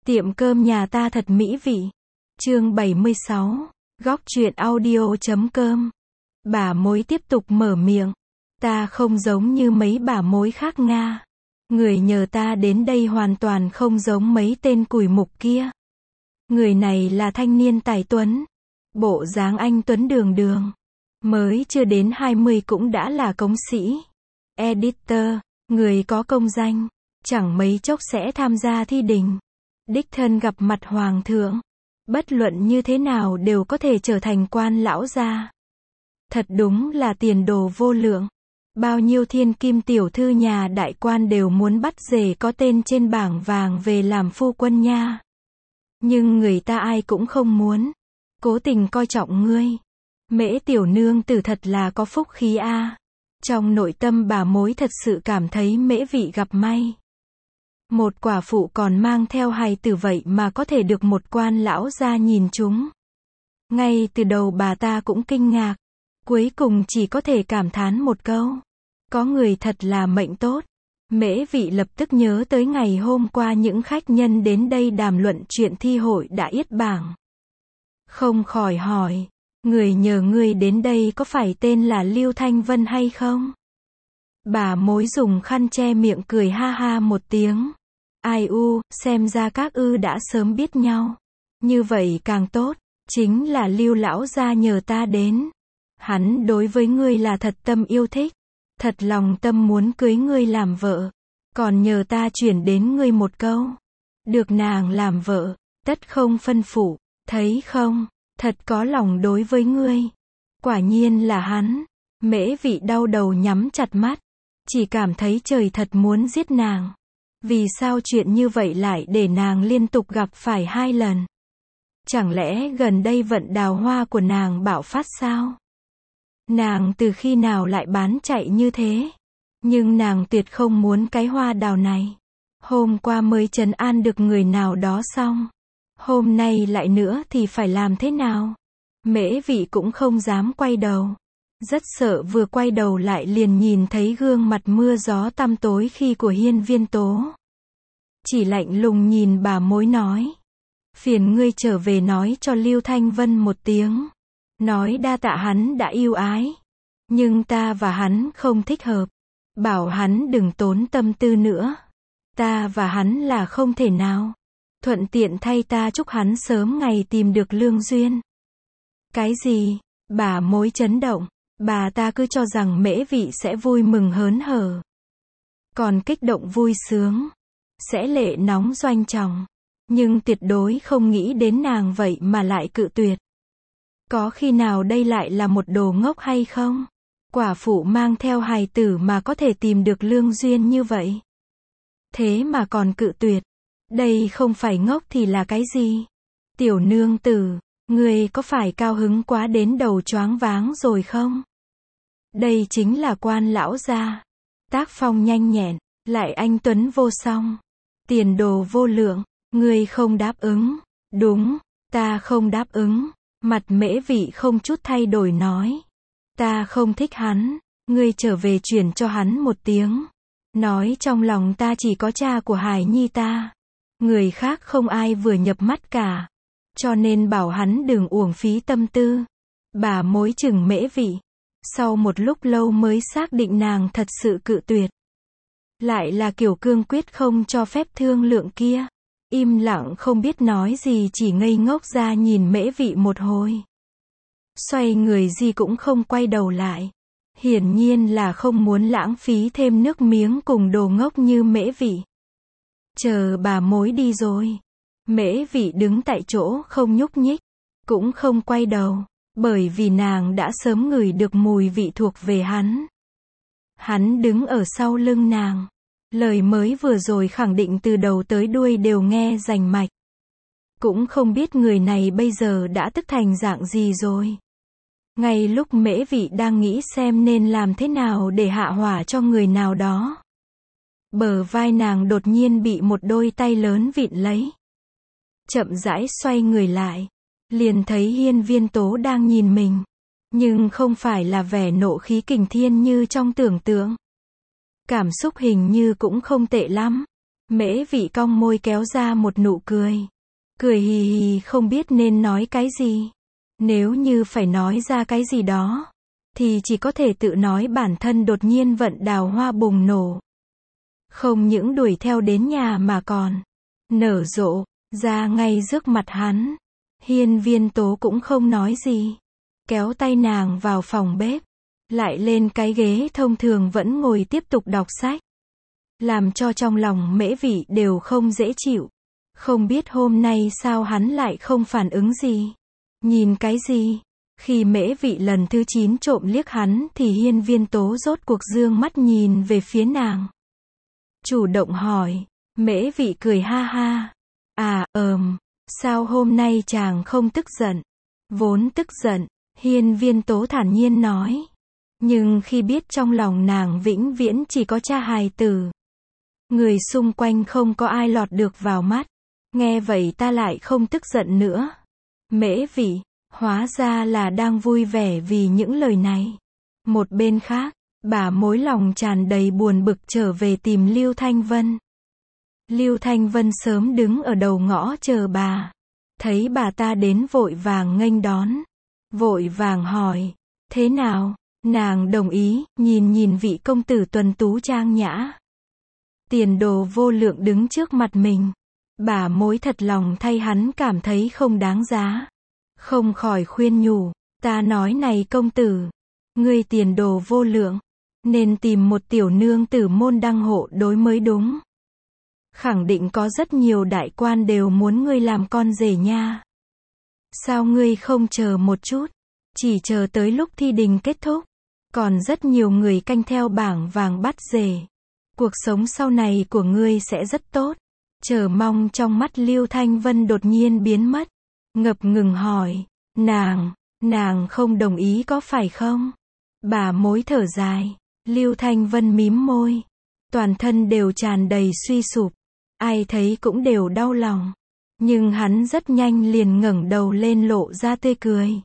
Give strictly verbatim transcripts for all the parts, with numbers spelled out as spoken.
Tiệm cơm nhà ta thật mỹ vị. Chương bảy mươi sáu, góc truyện audio chấm com. Bà mối tiếp tục mở miệng. Ta không giống như mấy bà mối khác Nga. Người nhờ ta đến đây hoàn toàn không giống mấy tên cùi mục kia. Người này là thanh niên tài tuấn. Bộ dáng anh tuấn đường đường. Mới chưa đến hai mươi cũng đã là công sĩ. Editor, người có công danh. Chẳng mấy chốc sẽ tham gia thi đình. Đích thân gặp mặt hoàng thượng. Bất luận như thế nào đều có thể trở thành quan lão gia. Thật đúng là tiền đồ vô lượng. Bao nhiêu thiên kim tiểu thư nhà đại quan đều muốn bắt rể có tên trên bảng vàng về làm phu quân nha. Nhưng người ta ai cũng không muốn. Cố tình coi trọng ngươi. Mễ tiểu nương tử thật là có phúc khí a. Trong nội tâm bà mối thật sự cảm thấy mễ vị gặp may. Một quả phụ còn mang theo hài tử vậy mà có thể được một quan lão gia nhìn chúng. Ngay từ đầu bà ta cũng kinh ngạc. Cuối cùng chỉ có thể cảm thán một câu. Có người thật là mệnh tốt. Mễ vị lập tức nhớ tới ngày hôm qua những khách nhân đến đây đàm luận chuyện thi hội đã yết bảng. Không khỏi hỏi. Người nhờ ngươi đến đây có phải tên là Lưu Thanh Vân hay không? Bà mối dùng khăn che miệng cười ha ha một tiếng. Ai u, xem ra các ư đã sớm biết nhau. Như vậy càng tốt, chính là Lưu lão gia nhờ ta đến. Hắn đối với ngươi là thật tâm yêu thích, thật lòng tâm muốn cưới ngươi làm vợ, còn nhờ ta chuyển đến ngươi một câu. Được nàng làm vợ, tất không phân phụ, thấy không, thật có lòng đối với ngươi. Quả nhiên là hắn. Mễ vị đau đầu nhắm chặt mắt, chỉ cảm thấy trời thật muốn giết nàng. Vì sao chuyện như vậy lại để nàng liên tục gặp phải hai lần? Chẳng lẽ gần đây vận đào hoa của nàng bạo phát sao? Nàng từ khi nào lại bán chạy như thế? Nhưng nàng tuyệt không muốn cái hoa đào này. Hôm qua mới trấn an được người nào đó xong. Hôm nay lại nữa thì phải làm thế nào? Mễ vị cũng không dám quay đầu. Rất sợ vừa quay đầu lại liền nhìn thấy gương mặt mưa gió tăm tối khi của Hiên Viên Tố. Chỉ lạnh lùng nhìn bà mối nói. Phiền ngươi trở về nói cho Lưu Thanh Vân một tiếng. Nói đa tạ hắn đã yêu ái. Nhưng ta và hắn không thích hợp. Bảo hắn đừng tốn tâm tư nữa. Ta và hắn là không thể nào. Thuận tiện thay ta chúc hắn sớm ngày tìm được lương duyên. Cái gì? Bà mối chấn động. Bà ta cứ cho rằng mễ vị sẽ vui mừng hớn hở. Còn kích động vui sướng. Sẽ lệ nóng doanh trọng. Nhưng tuyệt đối không nghĩ đến nàng vậy mà lại cự tuyệt. Có khi nào đây lại là một đồ ngốc hay không? Quả phụ mang theo hài tử mà có thể tìm được lương duyên như vậy. Thế mà còn cự tuyệt. Đây không phải ngốc thì là cái gì? Tiểu nương tử, ngươi có phải cao hứng quá đến đầu choáng váng rồi không? Đây chính là quan lão gia. Tác phong nhanh nhẹn, lại anh tuấn vô song. Tiền đồ vô lượng, ngươi không đáp ứng. Đúng, ta không đáp ứng. Mặt mễ vị không chút thay đổi nói. Ta không thích hắn, ngươi trở về chuyển cho hắn một tiếng. Nói trong lòng ta chỉ có cha của hài nhi ta. Người khác không ai vừa nhập mắt cả. Cho nên bảo hắn đừng uổng phí tâm tư. Bà mối chừng mễ vị. Sau một lúc lâu mới xác định nàng thật sự cự tuyệt. Lại là kiểu cương quyết không cho phép thương lượng kia. Im lặng không biết nói gì, chỉ ngây ngốc ra nhìn mễ vị một hồi. Xoay người gì cũng không quay đầu lại. Hiển nhiên là không muốn lãng phí thêm nước miếng cùng đồ ngốc như mễ vị. Chờ bà mối đi rồi. Mễ vị đứng tại chỗ không nhúc nhích. Cũng không quay đầu. Bởi vì nàng đã sớm ngửi được mùi vị thuộc về hắn. Hắn đứng ở sau lưng nàng. Lời mới vừa rồi khẳng định từ đầu tới đuôi đều nghe rành mạch. Cũng không biết người này bây giờ đã tức thành dạng gì rồi. Ngay lúc mễ vị đang nghĩ xem nên làm thế nào để hạ hỏa cho người nào đó. Bờ vai nàng đột nhiên bị một đôi tay lớn vịn lấy. Chậm rãi xoay người lại. Liền thấy Hiên Viên Tố đang nhìn mình. Nhưng không phải là vẻ nộ khí kình thiên như trong tưởng tượng. Cảm xúc hình như cũng không tệ lắm. Mễ Vị cong môi kéo ra một nụ cười. Cười hì hì không biết nên nói cái gì. Nếu như phải nói ra cái gì đó, thì chỉ có thể tự nói bản thân đột nhiên vận đào hoa bùng nổ. Không những đuổi theo đến nhà mà còn nở rộ ra ngay trước mặt hắn. Hiên Viên Tố cũng không nói gì. Kéo tay nàng vào phòng bếp. Lại lên cái ghế thông thường vẫn ngồi tiếp tục đọc sách. Làm cho trong lòng Mễ Vị đều không dễ chịu. Không biết hôm nay sao hắn lại không phản ứng gì. Nhìn cái gì? Khi Mễ Vị lần thứ chín trộm liếc hắn thì Hiên Viên Tố rốt cuộc dương mắt nhìn về phía nàng. Chủ động hỏi. Mễ Vị cười ha ha. À, ờm, sao hôm nay chàng không tức giận? Vốn tức giận, Hiên Viên Tố thản nhiên nói. Nhưng khi biết trong lòng nàng vĩnh viễn chỉ có cha hài tử, người xung quanh không có ai lọt được vào mắt. Nghe vậy ta lại không tức giận nữa. Mễ Vị, hóa ra là đang vui vẻ vì những lời này. Một bên khác, bà mối lòng tràn đầy buồn bực trở về tìm Lưu Thanh Vân. Lưu Thanh Vân sớm đứng ở đầu ngõ chờ bà. Thấy bà ta đến vội vàng nghênh đón. Vội vàng hỏi. Thế nào? Nàng đồng ý, nhìn nhìn vị công tử tuấn tú trang nhã. Tiền đồ vô lượng đứng trước mặt mình. Bà mối thật lòng thay hắn cảm thấy không đáng giá. Không khỏi khuyên nhủ. Ta nói này công tử. Ngươi tiền đồ vô lượng. Nên tìm một tiểu nương tử môn đăng hộ đối mới đúng. Khẳng định có rất nhiều đại quan đều muốn ngươi làm con rể nha. Sao ngươi không chờ một chút? Chỉ chờ tới lúc thi đình kết thúc. Còn rất nhiều người canh theo bảng vàng bắt rể. Cuộc sống sau này của ngươi sẽ rất tốt. Chờ mong trong mắt Lưu Thanh Vân đột nhiên biến mất. Ngập ngừng hỏi. Nàng, nàng không đồng ý có phải không? Bà mối thở dài. Lưu Thanh Vân mím môi. Toàn thân đều tràn đầy suy sụp. Ai thấy cũng đều đau lòng. Nhưng hắn rất nhanh liền ngẩng đầu lên lộ ra tươi cười.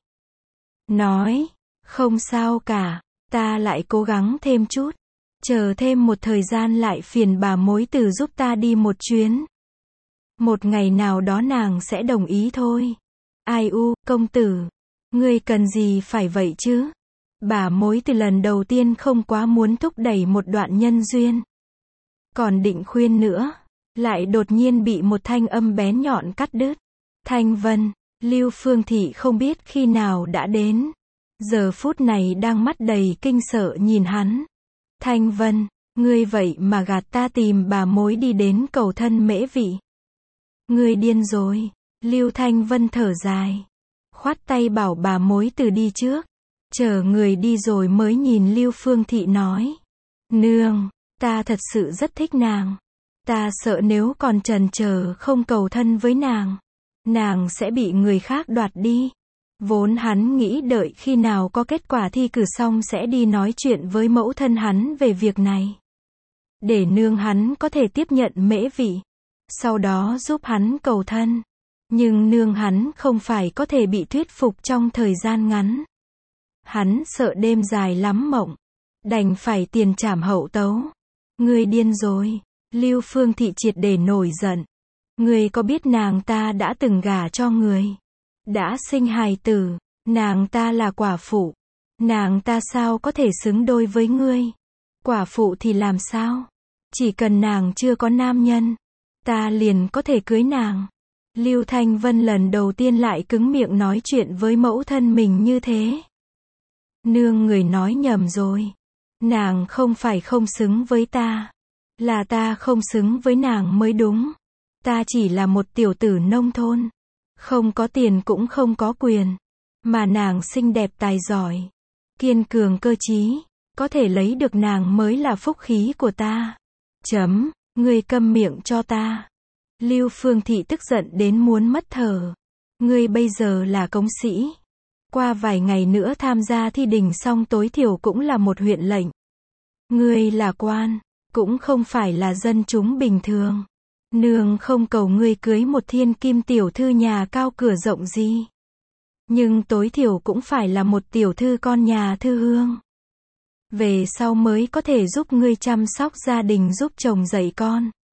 Nói, không sao cả, ta lại cố gắng thêm chút. Chờ thêm một thời gian lại phiền bà mối tử giúp ta đi một chuyến. Một ngày nào đó nàng sẽ đồng ý thôi. Ai u, công tử, ngươi cần gì phải vậy chứ? Bà mối từ lần đầu tiên không quá muốn thúc đẩy một đoạn nhân duyên. Còn định khuyên nữa, lại đột nhiên bị một thanh âm bén nhọn cắt đứt. Thanh Vân, Lưu Phương Thị không biết khi nào đã đến. Giờ phút này đang mắt đầy kinh sợ nhìn hắn. Thanh Vân, ngươi vậy mà gạt ta tìm bà mối đi đến cầu thân Mễ Vị. Ngươi điên rồi. Lưu Thanh Vân thở dài. Khoát tay bảo bà mối từ đi trước. Chờ người đi rồi mới nhìn Lưu Phương Thị nói. Nương, ta thật sự rất thích nàng. Ta sợ nếu còn chần chờ không cầu thân với nàng, nàng sẽ bị người khác đoạt đi. Vốn hắn nghĩ đợi khi nào có kết quả thi cử xong sẽ đi nói chuyện với mẫu thân hắn về việc này. Để nương hắn có thể tiếp nhận Mễ Vị. Sau đó giúp hắn cầu thân. Nhưng nương hắn không phải có thể bị thuyết phục trong thời gian ngắn. Hắn sợ đêm dài lắm mộng. Đành phải tiền trảm hậu tấu. Ngươi điên rồi. Lưu Phương Thị triệt để nổi giận. Ngươi có biết nàng ta đã từng gả cho người, đã sinh hài tử, nàng ta là quả phụ. Nàng ta sao có thể xứng đôi với ngươi? Quả phụ thì làm sao? Chỉ cần nàng chưa có nam nhân, ta liền có thể cưới nàng. Lưu Thanh Vân lần đầu tiên lại cứng miệng nói chuyện với mẫu thân mình như thế. Nương người nói nhầm rồi. Nàng không phải không xứng với ta. Là ta không xứng với nàng mới đúng. Ta chỉ là một tiểu tử nông thôn. Không có tiền cũng không có quyền. Mà nàng xinh đẹp tài giỏi. Kiên cường cơ trí. Có thể lấy được nàng mới là phúc khí của ta. Chấm, ngươi câm miệng cho ta. Lưu Phương Thị tức giận đến muốn mất thở. Ngươi bây giờ là công sĩ. Qua vài ngày nữa tham gia thi đình xong tối thiểu cũng là một huyện lệnh. Ngươi là quan, cũng không phải là dân chúng bình thường. Nương không cầu ngươi cưới một thiên kim tiểu thư nhà cao cửa rộng gì. Nhưng tối thiểu cũng phải là một tiểu thư con nhà thư hương. Về sau mới có thể giúp ngươi chăm sóc gia đình giúp chồng dạy con.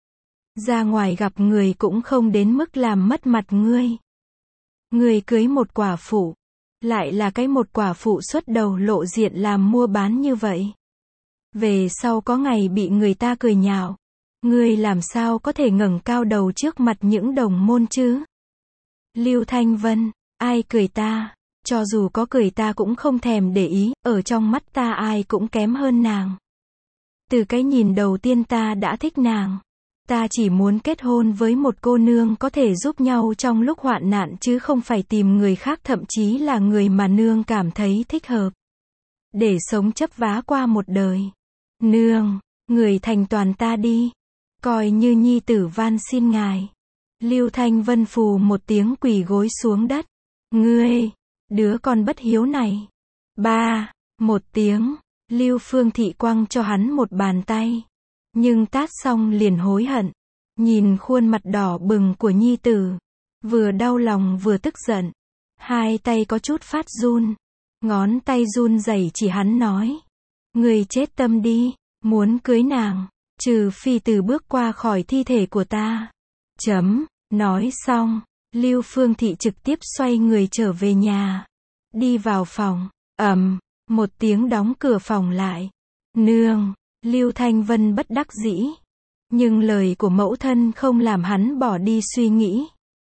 Ra ngoài gặp người cũng không đến mức làm mất mặt ngươi. Ngươi cưới một quả phụ, lại là cái một quả phụ xuất đầu lộ diện làm mua bán như vậy. Về sau có ngày bị người ta cười nhạo, ngươi làm sao có thể ngẩng cao đầu trước mặt những đồng môn chứ? Lưu Thanh Vân, ai cười ta? Cho dù có cười ta cũng không thèm để ý, ở trong mắt ta ai cũng kém hơn nàng. Từ cái nhìn đầu tiên ta đã thích nàng. Ta chỉ muốn kết hôn với một cô nương có thể giúp nhau trong lúc hoạn nạn chứ không phải tìm người khác, thậm chí là người mà nương cảm thấy thích hợp. Để sống chấp vá qua một đời. Nương, người thành toàn ta đi. Coi như nhi tử van xin ngài. Lưu Thanh Vân phù một tiếng quỳ gối xuống đất. Ngươi, đứa con bất hiếu này. Ba, một tiếng, Lưu Phương Thị quăng cho hắn một bàn tay. Nhưng tát xong liền hối hận. Nhìn khuôn mặt đỏ bừng của nhi tử. Vừa đau lòng vừa tức giận. Hai tay có chút phát run. Ngón tay run rẩy chỉ hắn nói. Người chết tâm đi, muốn cưới nàng. Trừ phi từ bước qua khỏi thi thể của ta. Chấm, nói xong. Lưu Phương Thị trực tiếp xoay người trở về nhà. Đi vào phòng. Ầm, một tiếng đóng cửa phòng lại. Nương. Lưu Thanh Vân bất đắc dĩ. Nhưng lời của mẫu thân không làm hắn bỏ đi suy nghĩ.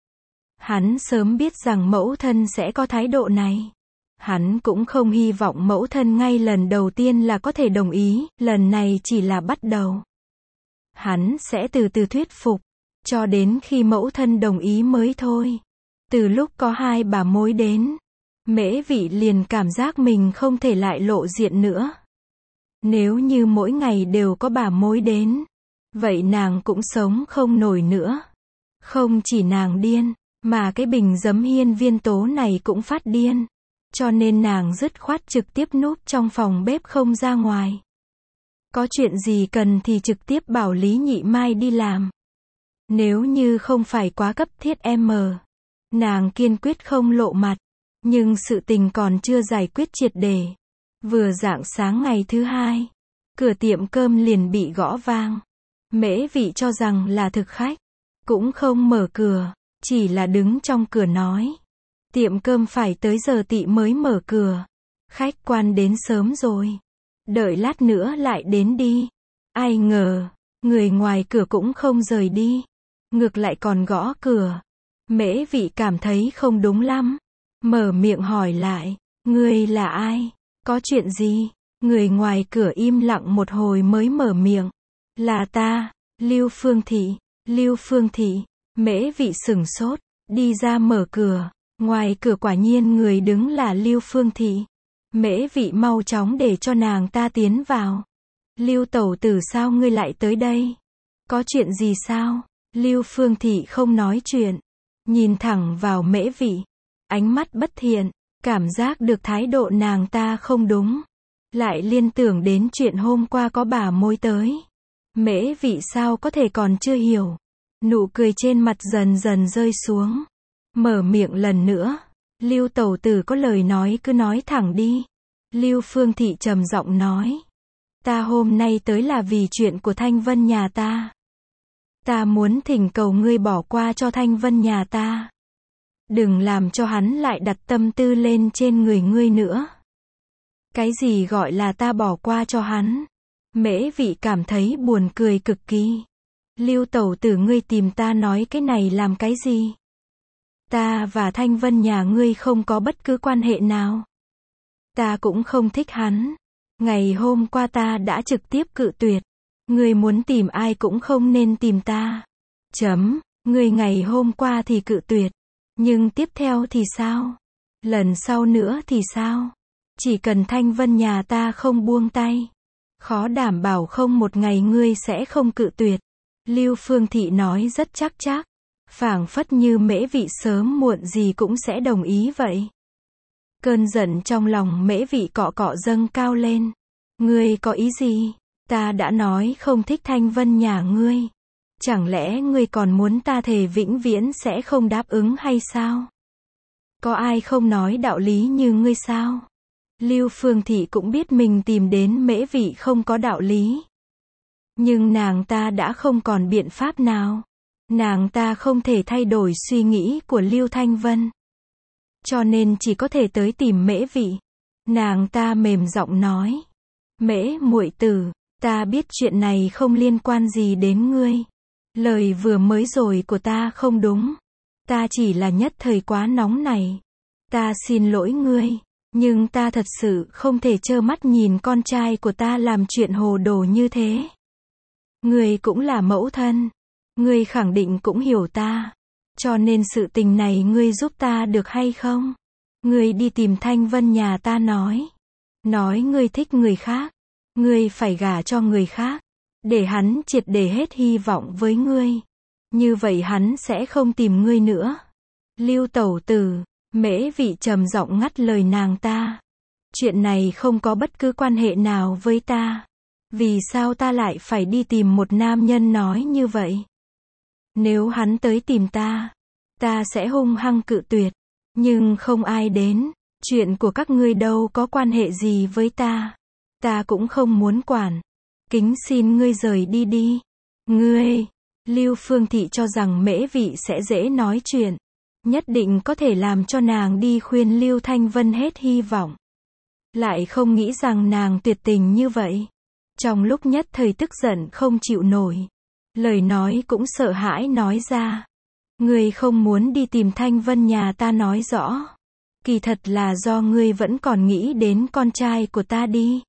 Hắn sớm biết rằng mẫu thân sẽ có thái độ này. Hắn cũng không hy vọng mẫu thân ngay lần đầu tiên là có thể đồng ý, lần này chỉ là bắt đầu. Hắn sẽ từ từ thuyết phục, cho đến khi mẫu thân đồng ý mới thôi. Từ lúc có hai bà mối đến, Mễ Vị liền cảm giác mình không thể lại lộ diện nữa. Nếu như mỗi ngày đều có bà mối đến, vậy nàng cũng sống không nổi nữa. Không chỉ nàng điên, mà cái bình giấm hiên viên tố này cũng phát điên. Cho nên nàng dứt khoát trực tiếp núp trong phòng bếp không ra ngoài. Có chuyện gì cần thì trực tiếp bảo Lý Nhị Mai đi làm. Nếu như không phải quá cấp thiết em, nàng kiên quyết không lộ mặt. Nhưng sự tình còn chưa giải quyết triệt để. Vừa rạng sáng ngày thứ hai, cửa tiệm cơm liền bị gõ vang. Mễ Vị cho rằng là thực khách, cũng không mở cửa, chỉ là đứng trong cửa nói. Tiệm cơm phải tới giờ tị mới mở cửa. Khách quan đến sớm rồi. Đợi lát nữa lại đến đi. Ai ngờ, người ngoài cửa cũng không rời đi. Ngược lại còn gõ cửa. Mễ Vị cảm thấy không đúng lắm. Mở miệng hỏi lại. Ngươi là ai? Có chuyện gì? Người ngoài cửa im lặng một hồi mới mở miệng. Là ta, Lưu Phương Thị. Lưu Phương Thị. Mễ Vị sửng sốt. Đi ra mở cửa. Ngoài cửa quả nhiên người đứng là Lưu Phương Thị. Mễ Vị mau chóng để cho nàng ta tiến vào. Lưu tẩu tử sao ngươi lại tới đây? Có chuyện gì sao? Lưu Phương Thị không nói chuyện. Nhìn thẳng vào Mễ Vị. Ánh mắt bất thiện. Cảm giác được thái độ nàng ta không đúng. Lại liên tưởng đến chuyện hôm qua có bà mối tới. Mễ Vị sao có thể còn chưa hiểu. Nụ cười trên mặt dần dần rơi xuống. Mở miệng lần nữa. Lưu tẩu tử có lời nói cứ nói thẳng đi. Lưu Phương Thị trầm giọng nói. Ta hôm nay tới là vì chuyện của Thanh Vân nhà ta. Ta muốn thỉnh cầu ngươi bỏ qua cho Thanh Vân nhà ta. Đừng làm cho hắn lại đặt tâm tư lên trên người ngươi nữa. Cái gì gọi là ta bỏ qua cho hắn? Mễ Vị cảm thấy buồn cười cực kỳ. Lưu tẩu tử ngươi tìm ta nói cái này làm cái gì? Ta và Thanh Vân nhà ngươi không có bất cứ quan hệ nào. Ta cũng không thích hắn. Ngày hôm qua ta đã trực tiếp cự tuyệt. Ngươi muốn tìm ai cũng không nên tìm ta. Chấm, ngươi ngày hôm qua thì cự tuyệt. Nhưng tiếp theo thì sao? Lần sau nữa thì sao? Chỉ cần Thanh Vân nhà ta không buông tay. Khó đảm bảo không một ngày ngươi sẽ không cự tuyệt. Lưu Phương Thị nói rất chắc chắc. Phảng phất như Mễ Vị sớm muộn gì cũng sẽ đồng ý vậy. Cơn giận trong lòng Mễ Vị cọ cọ dâng cao lên. Ngươi có ý gì? Ta đã nói không thích Thanh Vân nhà ngươi. Chẳng lẽ ngươi còn muốn ta thề vĩnh viễn sẽ không đáp ứng hay sao? Có ai không nói đạo lý như ngươi sao? Lưu Phương Thị cũng biết mình tìm đến Mễ Vị không có đạo lý. Nhưng nàng ta đã không còn biện pháp nào. Nàng ta không thể thay đổi suy nghĩ của Lưu Thanh Vân. Cho nên chỉ có thể tới tìm Mễ Vị. Nàng ta mềm giọng nói. Mễ muội tử, ta biết chuyện này không liên quan gì đến ngươi. Lời vừa mới rồi của ta không đúng. Ta chỉ là nhất thời quá nóng này. Ta xin lỗi ngươi. Nhưng ta thật sự không thể trơ mắt nhìn con trai của ta làm chuyện hồ đồ như thế. Ngươi cũng là mẫu thân. Ngươi khẳng định cũng hiểu ta. Cho nên sự tình này ngươi giúp ta được hay không? Ngươi đi tìm Thanh Vân nhà ta nói. Nói ngươi thích người khác. Ngươi phải gả cho người khác. Để hắn triệt để hết hy vọng với ngươi. Như vậy hắn sẽ không tìm ngươi nữa. Lưu tẩu tử, Mễ Vị trầm giọng ngắt lời nàng ta. Chuyện này không có bất cứ quan hệ nào với ta. Vì sao ta lại phải đi tìm một nam nhân nói như vậy? Nếu hắn tới tìm ta, ta sẽ hung hăng cự tuyệt. Nhưng không ai đến. Chuyện của các ngươi đâu có quan hệ gì với ta. Ta cũng không muốn quản. Kính xin ngươi rời đi đi. Ngươi, Lưu Phương Thị cho rằng Mễ Vị sẽ dễ nói chuyện. Nhất định có thể làm cho nàng đi khuyên Lưu Thanh Vân hết hy vọng. Lại không nghĩ rằng nàng tuyệt tình như vậy. Trong lúc nhất thời tức giận không chịu nổi. Lời nói cũng sợ hãi nói ra. Ngươi không muốn đi tìm Thanh Vân nhà ta nói rõ. Kỳ thật là do ngươi vẫn còn nghĩ đến con trai của ta đi.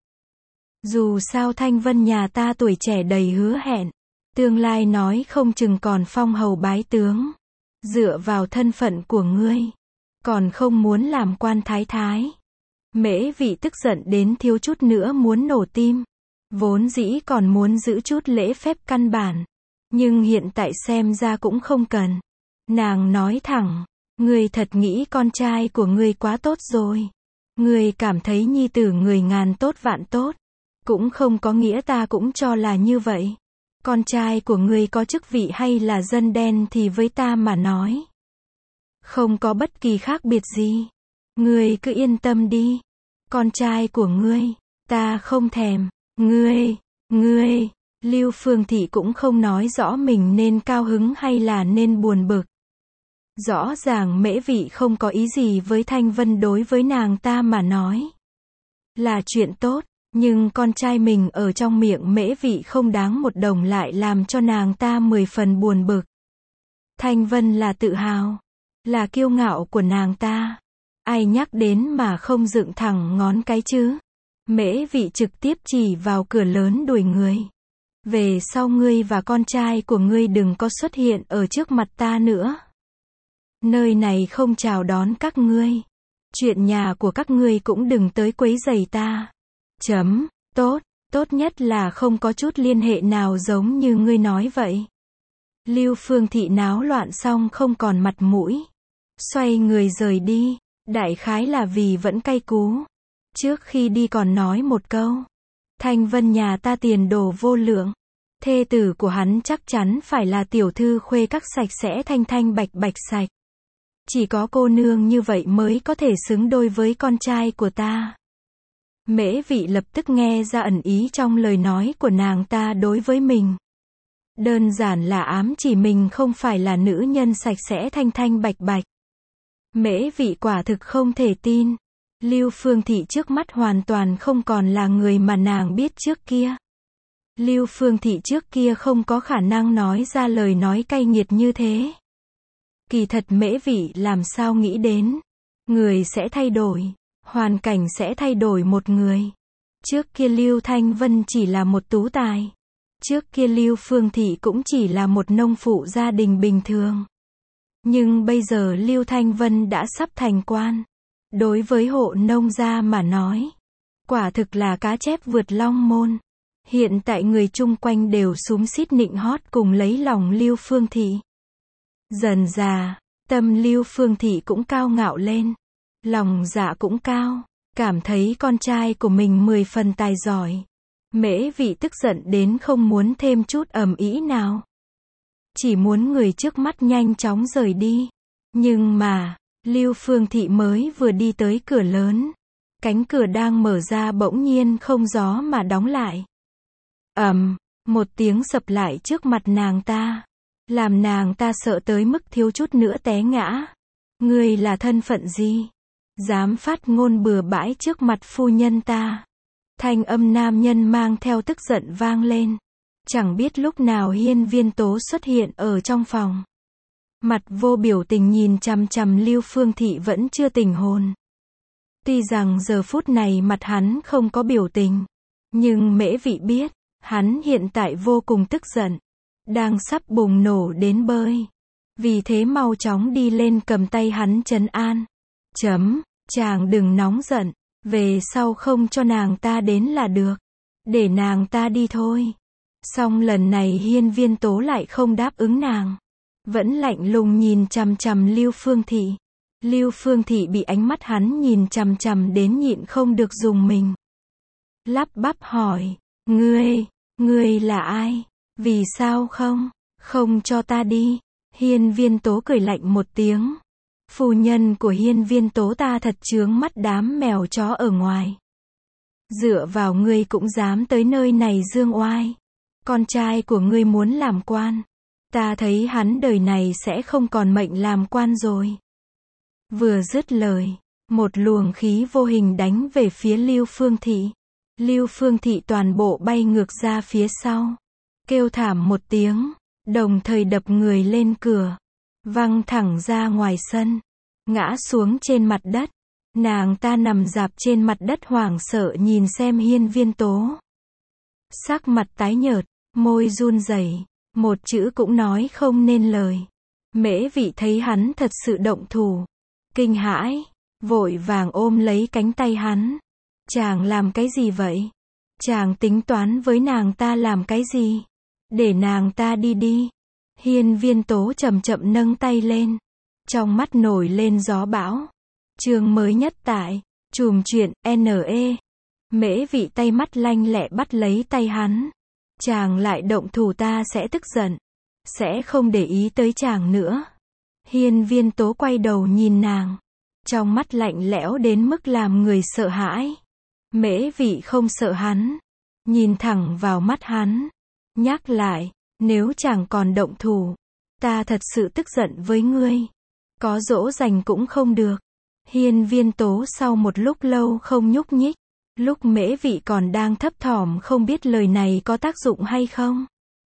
Dù sao Thanh Vân nhà ta tuổi trẻ đầy hứa hẹn. Tương lai nói không chừng còn phong hầu bái tướng. Dựa vào thân phận của ngươi. Còn không muốn làm quan thái thái. Mễ Vị tức giận đến thiếu chút nữa muốn nổ tim. Vốn dĩ còn muốn giữ chút lễ phép căn bản. Nhưng hiện tại xem ra cũng không cần. Nàng nói thẳng. Ngươi thật nghĩ con trai của ngươi quá tốt rồi. Ngươi cảm thấy nhi tử người ngàn tốt vạn tốt. Cũng không có nghĩa ta cũng cho là như vậy. Con trai của ngươi có chức vị hay là dân đen thì với ta mà nói. Không có bất kỳ khác biệt gì. Ngươi cứ yên tâm đi. Con trai của ngươi, ta không thèm. Ngươi, ngươi, Lưu Phương Thị cũng không nói rõ mình nên cao hứng hay là nên buồn bực. Rõ ràng Mễ Vị không có ý gì với Thanh Vân, đối với nàng ta mà nói là chuyện tốt. Nhưng con trai mình ở trong miệng Mễ Vị không đáng một đồng lại làm cho nàng ta mười phần buồn bực. Thanh Vân là tự hào, là kiêu ngạo của nàng ta. Ai nhắc đến mà không dựng thẳng ngón cái chứ? Mễ Vị trực tiếp chỉ vào cửa lớn đuổi người. Về sau ngươi và con trai của ngươi đừng có xuất hiện ở trước mặt ta nữa. Nơi này không chào đón các ngươi. Chuyện nhà của các ngươi cũng đừng tới quấy rầy ta. Chấm, tốt, tốt nhất là không có chút liên hệ nào giống như ngươi nói vậy. Lưu Phương Thị náo loạn xong không còn mặt mũi. Xoay người rời đi, đại khái là vì vẫn cay cú. Trước khi đi còn nói một câu. Thanh Vân nhà ta tiền đồ vô lượng. Thê tử của hắn chắc chắn phải là tiểu thư khuê các sạch sẽ thanh thanh bạch bạch sạch. Chỉ có cô nương như vậy mới có thể xứng đôi với con trai của ta. Mễ Vị lập tức nghe ra ẩn ý trong lời nói của nàng ta đối với mình. Đơn giản là ám chỉ mình không phải là nữ nhân sạch sẽ thanh thanh bạch bạch. Mễ Vị quả thực không thể tin. Lưu Phương Thị trước mắt hoàn toàn không còn là người mà nàng biết trước kia. Lưu Phương Thị trước kia không có khả năng nói ra lời nói cay nghiệt như thế. Kỳ thật Mễ Vị làm sao nghĩ đến. Người sẽ thay đổi. Hoàn cảnh sẽ thay đổi một người. Trước kia Lưu Thanh Vân chỉ là một tú tài. Trước kia Lưu Phương Thị cũng chỉ là một nông phụ gia đình bình thường. Nhưng bây giờ Lưu Thanh Vân đã sắp thành quan. Đối với hộ nông gia mà nói, quả thực là cá chép vượt long môn. Hiện tại người chung quanh đều xúm xít nịnh hót cùng lấy lòng Lưu Phương Thị. Dần dà, tâm Lưu Phương Thị cũng cao ngạo lên. Lòng dạ cũng cao, cảm thấy con trai của mình mười phần tài giỏi. Mễ Vị tức giận đến không muốn thêm chút ầm ĩ nào. Chỉ muốn người trước mắt nhanh chóng rời đi. Nhưng mà, Lưu Phương Thị mới vừa đi tới cửa lớn. Cánh cửa đang mở ra bỗng nhiên không gió mà đóng lại. Ầm, một tiếng sập lại trước mặt nàng ta, làm nàng ta sợ tới mức thiếu chút nữa té ngã. Ngươi là thân phận gì? Dám phát ngôn bừa bãi trước mặt phu nhân ta. Thanh âm nam nhân mang theo tức giận vang lên. Chẳng biết lúc nào Hiên Viên Tố xuất hiện ở trong phòng. Mặt vô biểu tình nhìn chằm chằm Lưu Phương Thị vẫn chưa tỉnh hồn. Tuy rằng giờ phút này mặt hắn không có biểu tình, nhưng Mễ Vị biết, hắn hiện tại vô cùng tức giận, đang sắp bùng nổ đến bơi. Vì thế mau chóng đi lên cầm tay hắn trấn an. Chấm, chàng đừng nóng giận, về sau không cho nàng ta đến là được. Để nàng ta đi thôi. Song lần này Hiên Viên Tố lại không đáp ứng nàng. Vẫn lạnh lùng nhìn chằm chằm Lưu Phương Thị. Lưu Phương Thị bị ánh mắt hắn nhìn chằm chằm đến nhịn không được dùng mình. Lắp bắp hỏi, ngươi, ngươi là ai? Vì sao không, không cho ta đi? Hiên Viên Tố cười lạnh một tiếng. Phu nhân của Hiên Viên Tố ta thật chướng mắt đám mèo chó ở ngoài. Dựa vào ngươi cũng dám tới nơi này dương oai. Con trai của ngươi muốn làm quan. Ta thấy hắn đời này sẽ không còn mệnh làm quan rồi. Vừa dứt lời, một luồng khí vô hình đánh về phía Lưu Phương Thị. Lưu Phương Thị toàn bộ bay ngược ra phía sau. Kêu thảm một tiếng, đồng thời đập người lên cửa. Văng thẳng ra ngoài sân. Ngã xuống trên mặt đất. Nàng ta nằm rạp trên mặt đất hoảng sợ nhìn xem Hiên Viên Tố. Sắc mặt tái nhợt, môi run rẩy, một chữ cũng nói không nên lời. Mễ Vị thấy hắn thật sự động thủ. Kinh hãi, vội vàng ôm lấy cánh tay hắn. Chàng làm cái gì vậy? Chàng tính toán với nàng ta làm cái gì? Để nàng ta đi đi. Hiên Viên Tố chậm chậm nâng tay lên. Trong mắt nổi lên gió bão. Chương mới nhất tại Chùm Chuyện N E. Mễ Vị tay mắt lanh lẹ bắt lấy tay hắn. Chàng lại động thủ ta sẽ tức giận. Sẽ không để ý tới chàng nữa. Hiên Viên Tố quay đầu nhìn nàng. Trong mắt lạnh lẽo đến mức làm người sợ hãi. Mễ Vị không sợ hắn. Nhìn thẳng vào mắt hắn. Nhắc lại, nếu chàng còn động thủ, ta thật sự tức giận với ngươi. Có dỗ dành cũng không được. Hiên Viên Tố sau một lúc lâu không nhúc nhích. Lúc Mễ Vị còn đang thấp thỏm không biết lời này có tác dụng hay không.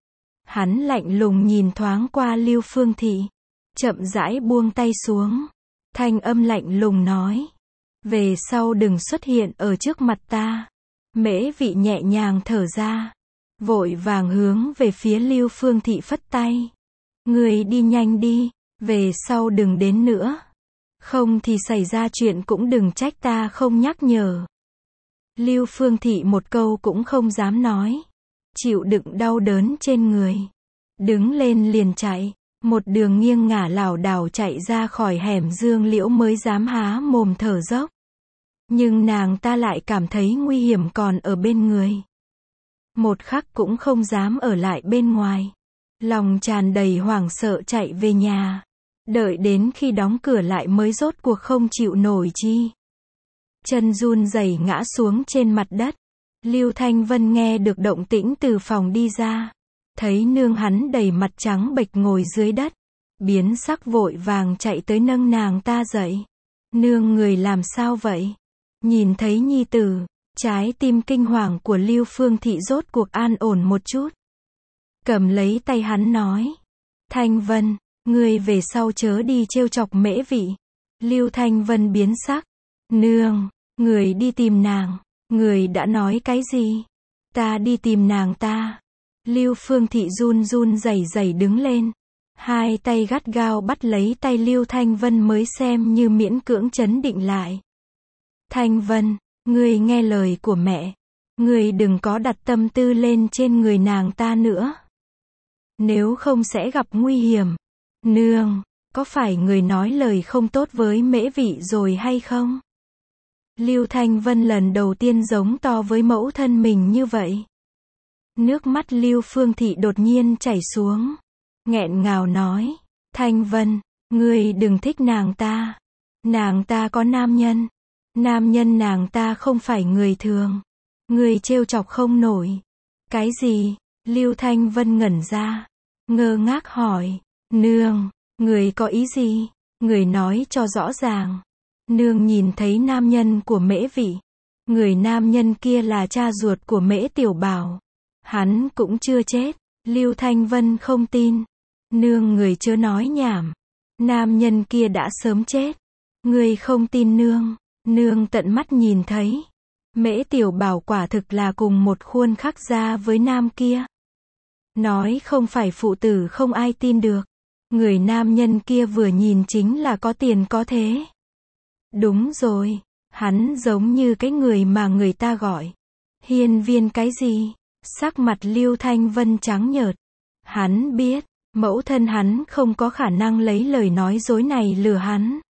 Hắn lạnh lùng nhìn thoáng qua Lưu Phương Thị. Chậm rãi buông tay xuống. Thanh âm lạnh lùng nói. Về sau đừng xuất hiện ở trước mặt ta. Mễ Vị nhẹ nhàng thở ra. Vội vàng hướng về phía Lưu Phương Thị phất tay. Người đi nhanh đi. Về sau đừng đến nữa. Không thì xảy ra chuyện cũng đừng trách ta không nhắc nhở. Lưu Phương Thị một câu cũng không dám nói. Chịu đựng đau đớn trên người. Đứng lên liền chạy. Một đường nghiêng ngả lảo đảo chạy ra khỏi hẻm Dương Liễu mới dám há mồm thở dốc. Nhưng nàng ta lại cảm thấy nguy hiểm còn ở bên người. Một khắc cũng không dám ở lại bên ngoài. Lòng tràn đầy hoảng sợ chạy về nhà. Đợi đến khi đóng cửa lại mới rốt cuộc không chịu nổi chi. Chân run rẩy ngã xuống trên mặt đất. Lưu Thanh Vân nghe được động tĩnh từ phòng đi ra. Thấy nương hắn đầy mặt trắng bệch ngồi dưới đất. Biến sắc vội vàng chạy tới nâng nàng ta dậy. Nương người làm sao vậy? Nhìn thấy nhi tử, trái tim kinh hoàng của Lưu Phương Thị rốt cuộc an ổn một chút. Cầm lấy tay hắn nói. Thanh Vân, ngươi về sau chớ đi trêu chọc Mễ Vị. Lưu Thanh Vân biến sắc. Nương, người đi tìm nàng. Người đã nói cái gì? Ta đi tìm nàng ta. Lưu Phương Thị run run rẩy rẩy đứng lên. Hai tay gắt gao bắt lấy tay Lưu Thanh Vân mới xem như miễn cưỡng trấn định lại. Thanh Vân, ngươi nghe lời của mẹ. Ngươi đừng có đặt tâm tư lên trên người nàng ta nữa. Nếu không sẽ gặp nguy hiểm. Nương, có phải người nói lời không tốt với Mễ Vị rồi hay không? Lưu Thanh Vân lần đầu tiên giống to với mẫu thân mình như vậy. Nước mắt Lưu Phương Thị đột nhiên chảy xuống. Nghẹn ngào nói. Thanh Vân, ngươi đừng thích nàng ta. Nàng ta có nam nhân. Nam nhân nàng ta không phải người thường. Ngươi trêu chọc không nổi. Cái gì? Lưu Thanh Vân ngẩn ra, ngơ ngác hỏi, nương, người có ý gì? Người nói cho rõ ràng. Nương nhìn thấy nam nhân của Mễ Vị. Người nam nhân kia là cha ruột của Mễ Tiểu Bảo. Hắn cũng chưa chết. Lưu Thanh Vân không tin. Nương, người chớ nói nhảm. Nam nhân kia đã sớm chết. Người không tin nương. Nương tận mắt nhìn thấy. Mễ Tiểu Bảo quả thực là cùng một khuôn khắc ra với nam kia. Nói không phải phụ tử không ai tin được. Người nam nhân kia vừa nhìn chính là có tiền có thế. Đúng rồi, hắn giống như cái người mà người ta gọi hiên viên cái gì? Sắc mặt Lưu Thanh Vân trắng nhợt. Hắn biết, mẫu thân hắn không có khả năng lấy lời nói dối này lừa hắn.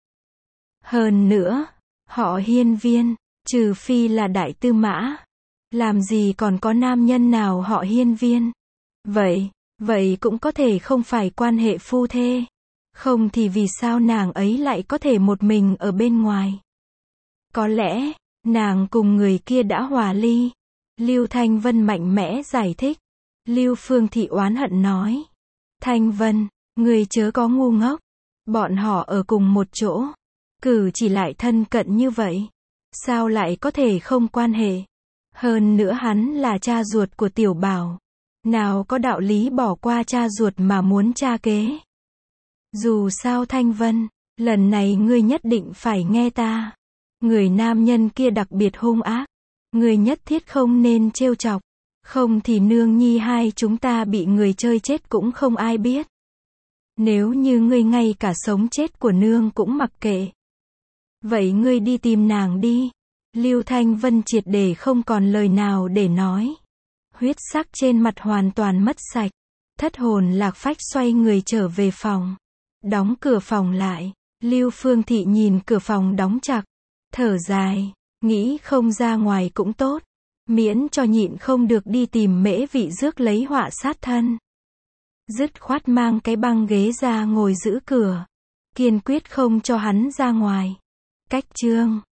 Hơn nữa, họ hiên viên, trừ phi là đại tư mã. Làm gì còn có nam nhân nào họ hiên viên? Vậy, vậy cũng có thể không phải quan hệ phu thê. Không thì vì sao nàng ấy lại có thể một mình ở bên ngoài? Có lẽ, nàng cùng người kia đã hòa ly. Lưu Thanh Vân mạnh mẽ giải thích. Lưu Phương Thị oán hận nói. Thanh Vân, người chớ có ngu ngốc. Bọn họ ở cùng một chỗ. Cử chỉ lại thân cận như vậy. Sao lại có thể không quan hệ? Hơn nữa hắn là cha ruột của Tiểu Bảo. Nào có đạo lý bỏ qua cha ruột mà muốn cha kế. Dù sao Thanh Vân, lần này ngươi nhất định phải nghe ta. Người nam nhân kia đặc biệt hung ác. Ngươi nhất thiết không nên trêu chọc. Không thì nương nhi hai chúng ta bị người chơi chết cũng không ai biết. Nếu như ngươi ngay cả sống chết của nương cũng mặc kệ. Vậy ngươi đi tìm nàng đi. Lưu Thanh Vân triệt để không còn lời nào để nói. Huyết sắc trên mặt hoàn toàn mất sạch. Thất hồn lạc phách xoay người trở về phòng. Đóng cửa phòng lại. Lưu Phương Thị nhìn cửa phòng đóng chặt. Thở dài. Nghĩ không ra ngoài cũng tốt. Miễn cho nhịn không được đi tìm Mễ Vị rước lấy họa sát thân. Dứt khoát mang cái băng ghế ra ngồi giữ cửa. Kiên quyết không cho hắn ra ngoài. Cách chương